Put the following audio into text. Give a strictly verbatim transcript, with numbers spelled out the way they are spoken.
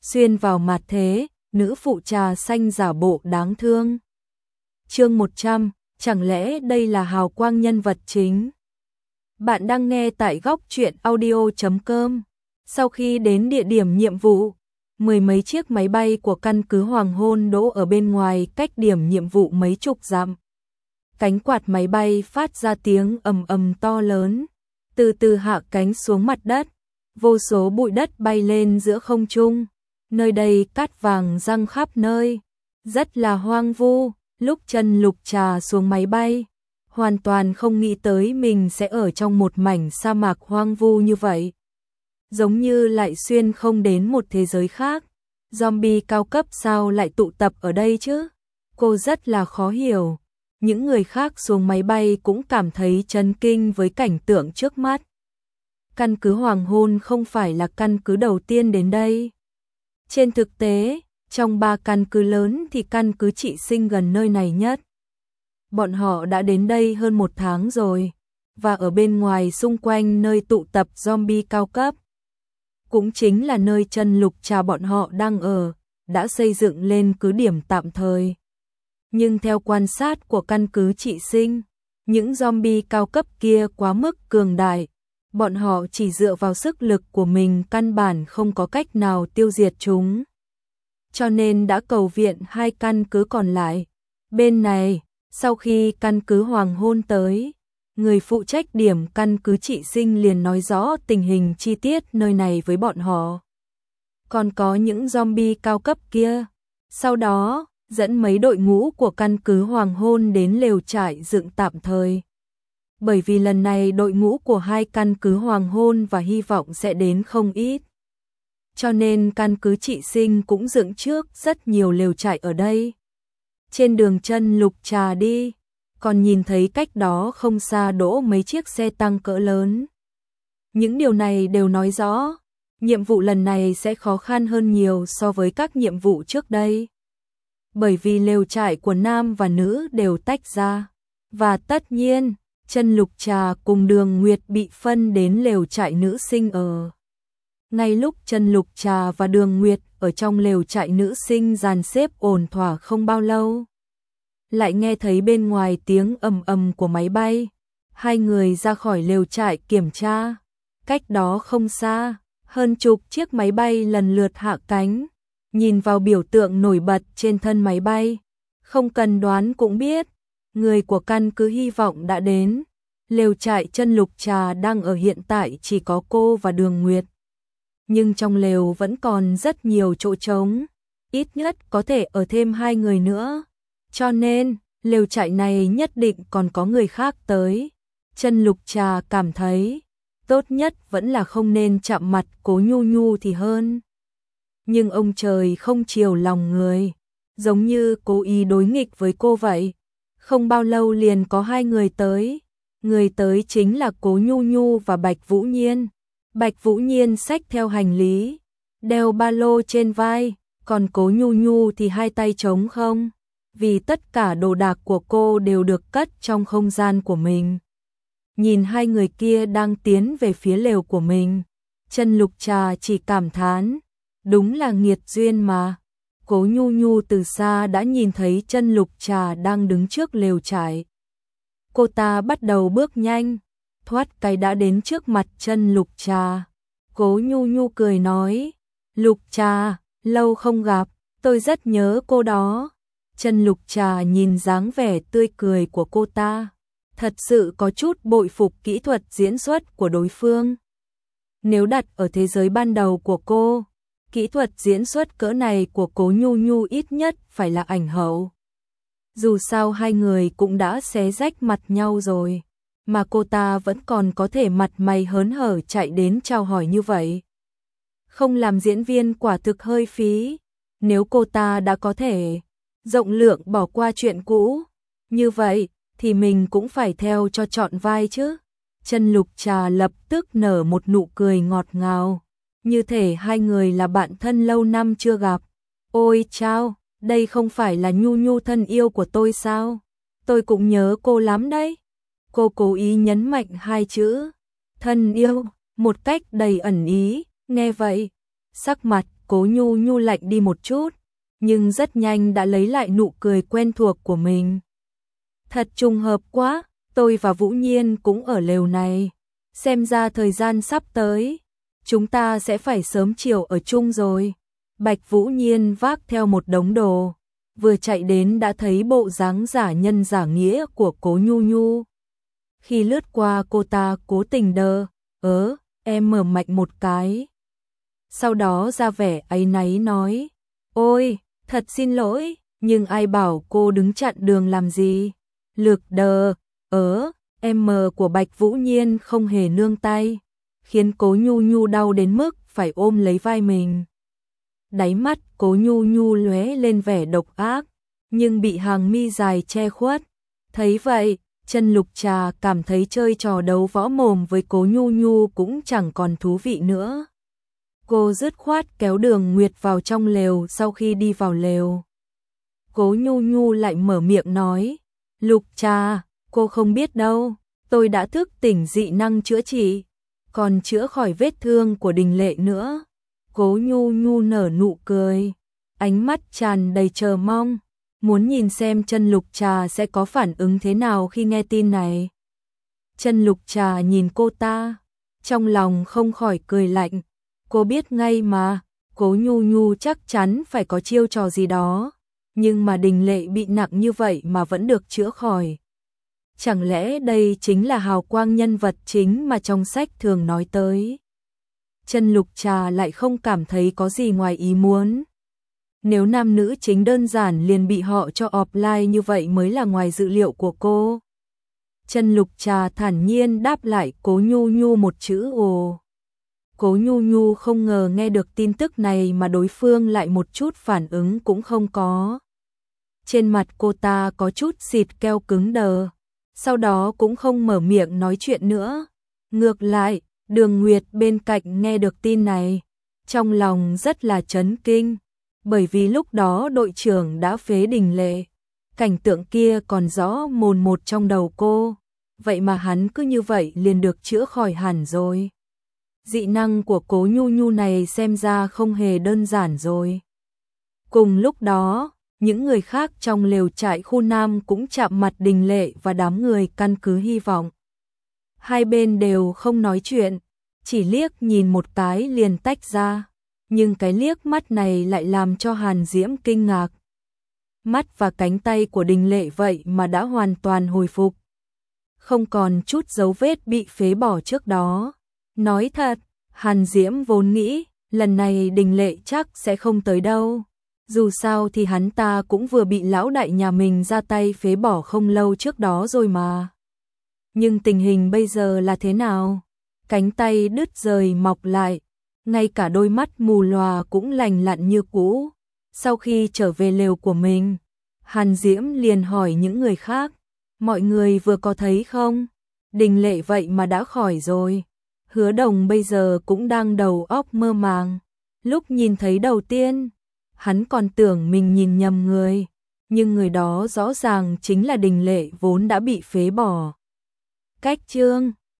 xuyên vào mặt thế, nữ phụ trà xanh giả bộ đáng thương. Chương một trăm, chẳng lẽ đây là hào quang nhân vật chính? Bạn đang nghe tại góc truyện audio chấm com. Sau khi đến địa điểm nhiệm vụ, mười mấy chiếc máy bay của căn cứ Hoàng Hôn đỗ ở bên ngoài cách điểm nhiệm vụ mấy chục dặm. Cánh quạt máy bay phát ra tiếng ầm ầm to lớn, từ từ hạ cánh xuống mặt đất, vô số bụi đất bay lên giữa không trung. Nơi đây cát vàng răng khắp nơi, rất là hoang vu. Lúc Trần Lục Trà xuống máy bay, hoàn toàn không nghĩ tới mình sẽ ở trong một mảnh sa mạc hoang vu như vậy. Giống như lại xuyên không đến một thế giới khác. Zombie cao cấp sao lại tụ tập ở đây chứ? Cô rất là khó hiểu. Những người khác xuống máy bay cũng cảm thấy chấn kinh với cảnh tượng trước mắt. Căn cứ Hoàng Hôn không phải là căn cứ đầu tiên đến đây. Trên thực tế, trong ba căn cứ lớn thì căn cứ Trị Sinh gần nơi này nhất. Bọn họ đã đến đây hơn một tháng rồi, và ở bên ngoài xung quanh nơi tụ tập zombie cao cấp, cũng chính là nơi Trần Lục Trà bọn họ đang ở, đã xây dựng lên cứ điểm tạm thời. Nhưng theo quan sát của căn cứ Trị Sinh, những zombie cao cấp kia quá mức cường đại, bọn họ chỉ dựa vào sức lực của mình căn bản không có cách nào tiêu diệt chúng. Cho nên đã cầu viện hai căn cứ còn lại. Bên này, sau khi căn cứ Hoàng Hôn tới, người phụ trách điểm căn cứ Trị Sinh liền nói rõ tình hình chi tiết nơi này với bọn họ. Còn có những zombie cao cấp kia. Sau đó, dẫn mấy đội ngũ của căn cứ Hoàng Hôn đến lều trại dựng tạm thời. Bởi vì lần này đội ngũ của hai căn cứ Hoàng Hôn và hy vọng sẽ đến không ít. Cho nên căn cứ Trị Sinh cũng dựng trước rất nhiều lều trại ở đây. Trên đường Trần Lục Trà đi, còn nhìn thấy cách đó không xa đỗ mấy chiếc xe tăng cỡ lớn. Những điều này đều nói rõ, nhiệm vụ lần này sẽ khó khăn hơn nhiều so với các nhiệm vụ trước đây. Bởi vì lều trại của nam và nữ đều tách ra. Và tất nhiên, Trần Lục Trà cùng Đường Nguyệt bị phân đến lều trại nữ sinh ở. Ngay lúc Trần Lục Trà và Đường Nguyệt ở trong lều trại nữ sinh dàn xếp ổn thỏa không bao lâu, lại nghe thấy bên ngoài tiếng ầm ầm của máy bay. Hai người ra khỏi lều trại kiểm tra. Cách đó không xa, hơn chục chiếc máy bay lần lượt hạ cánh. Nhìn vào biểu tượng nổi bật trên thân máy bay, không cần đoán cũng biết, người của căn cứ hy vọng đã đến. Lều trại Trần Lục Trà đang ở hiện tại chỉ có cô và Đường Nguyệt. Nhưng trong lều vẫn còn rất nhiều chỗ trống, ít nhất có thể ở thêm hai người nữa. Cho nên, lều trại này nhất định còn có người khác tới. Trần Lục Trà cảm thấy, tốt nhất vẫn là không nên chạm mặt Cố Nhu Nhu thì hơn. Nhưng ông trời không chiều lòng người, giống như cố ý đối nghịch với cô vậy. Không bao lâu liền có hai người tới. Người tới chính là Cố Nhu Nhu và Bạch Vũ Nhiên. Bạch Vũ Nhiên xách theo hành lý, đeo ba lô trên vai, còn Cố Nhu Nhu thì hai tay trống không, vì tất cả đồ đạc của cô đều được cất trong không gian của mình. Nhìn hai người kia đang tiến về phía lều của mình, Trần Lục Trà chỉ cảm thán, đúng là nghiệt duyên mà. Cố Nhu Nhu từ xa đã nhìn thấy Trần Lục Trà đang đứng trước lều trại. Cô ta bắt đầu bước nhanh, thoát cái đã đến trước mặt Trần Lục Trà. Cố Nhu Nhu cười nói, Lục Trà, lâu không gặp, tôi rất nhớ cô đó. Trần Lục Trà nhìn dáng vẻ tươi cười của cô ta, thật sự có chút bội phục kỹ thuật diễn xuất của đối phương. Nếu đặt ở thế giới ban đầu của cô, kỹ thuật diễn xuất cỡ này của Cố Nhu Nhu ít nhất phải là ảnh hậu. Dù sao hai người cũng đã xé rách mặt nhau rồi, mà cô ta vẫn còn có thể mặt mày hớn hở chạy đến chào hỏi như vậy. Không làm diễn viên quả thực hơi phí. Nếu cô ta đã có thể rộng lượng bỏ qua chuyện cũ, như vậy thì mình cũng phải theo cho trọn vai chứ. Trần Lục Trà lập tức nở một nụ cười ngọt ngào, như thể hai người là bạn thân lâu năm chưa gặp. Ôi chao, đây không phải là Nhu Nhu thân yêu của tôi sao? Tôi cũng nhớ cô lắm đấy. Cô cố ý nhấn mạnh hai chữ thân yêu một cách đầy ẩn ý. Nghe vậy, sắc mặt Cố Nhu Nhu lạnh đi một chút, nhưng rất nhanh đã lấy lại nụ cười quen thuộc của mình. Thật trùng hợp quá, tôi và Vũ Nhiên cũng ở lều này. Xem ra thời gian sắp tới, chúng ta sẽ phải sớm chiều ở chung rồi. Bạch Vũ Nhiên vác theo một đống đồ, vừa chạy đến đã thấy bộ dáng giả nhân giả nghĩa của Cố Nhu Nhu. Khi lướt qua cô ta cố tình đờ, ớ, em mở mạnh một cái. Sau đó ra vẻ áy náy nói, ôi, thật xin lỗi, nhưng ai bảo cô đứng chặn đường làm gì. Lực đờ, ớ, em mờ của Bạch Vũ Nhiên không hề nương tay, khiến Cố Nhu Nhu đau đến mức phải ôm lấy vai mình. Đáy mắt Cố Nhu Nhu lóe lên vẻ độc ác, nhưng bị hàng mi dài che khuất. Thấy vậy, Chân Lục Trà cảm thấy chơi trò đấu võ mồm với Cố Nhu Nhu cũng chẳng còn thú vị nữa. Cô dứt khoát kéo Đường Nguyệt vào trong lều. Sau khi đi vào lều, Cố Nhu Nhu lại mở miệng nói, Lục Trà, cô không biết đâu, tôi đã thức tỉnh dị năng chữa trị, còn chữa khỏi vết thương của Đình Lệ nữa. Cố Nhu Nhu nở nụ cười, ánh mắt tràn đầy chờ mong, muốn nhìn xem Chân Lục Trà sẽ có phản ứng thế nào khi nghe tin này. Chân Lục Trà nhìn cô ta, trong lòng không khỏi cười lạnh, cô biết ngay mà, Cố Nhu Nhu chắc chắn phải có chiêu trò gì đó, nhưng mà Đình Lệ bị nặng như vậy mà vẫn được chữa khỏi. Chẳng lẽ đây chính là hào quang nhân vật chính mà trong sách thường nói tới? Chân Lục Trà lại không cảm thấy có gì ngoài ý muốn. Nếu nam nữ chính đơn giản liền bị họ cho offline như vậy mới là ngoài dự liệu của cô. Chân Lục Trà thản nhiên đáp lại Cố Nhu Nhu một chữ ồ. Cố Nhu Nhu không ngờ nghe được tin tức này mà đối phương lại một chút phản ứng cũng không có. Trên mặt cô ta có chút xịt keo cứng đờ, sau đó cũng không mở miệng nói chuyện nữa. Ngược lại, Đường Nguyệt bên cạnh nghe được tin này, trong lòng rất là chấn kinh, bởi vì lúc đó đội trưởng đã phế Đình Lệ. Cảnh tượng kia còn rõ mồn một trong đầu cô, vậy mà hắn cứ như vậy liền được chữa khỏi hẳn rồi. Dị năng của Cố Nhu Nhu này xem ra không hề đơn giản rồi. Cùng lúc đó, những người khác trong lều trại khu Nam cũng chạm mặt Đình Lệ và đám người căn cứ hy vọng. Hai bên đều không nói chuyện, chỉ liếc nhìn một cái liền tách ra, nhưng cái liếc mắt này lại làm cho Hàn Diễm kinh ngạc. Mắt và cánh tay của Đình Lệ vậy mà đã hoàn toàn hồi phục, không còn chút dấu vết bị phế bỏ trước đó. Nói thật, Hàn Diễm vốn nghĩ lần này Đình Lệ chắc sẽ không tới đâu. Dù sao thì hắn ta cũng vừa bị lão đại nhà mình ra tay phế bỏ không lâu trước đó rồi mà. Nhưng tình hình bây giờ là thế nào? Cánh tay đứt rời mọc lại, ngay cả đôi mắt mù lòa cũng lành lặn như cũ. Sau khi trở về lều của mình, Hàn Diễm liền hỏi những người khác, mọi người vừa có thấy không? Đình Lệ vậy mà đã khỏi rồi. Hứa Đồng bây giờ cũng đang đầu óc mơ màng. Lúc nhìn thấy đầu tiên, hắn còn tưởng mình nhìn nhầm người, nhưng người đó rõ ràng chính là Đình Lệ vốn đã bị phế bỏ. Cách chương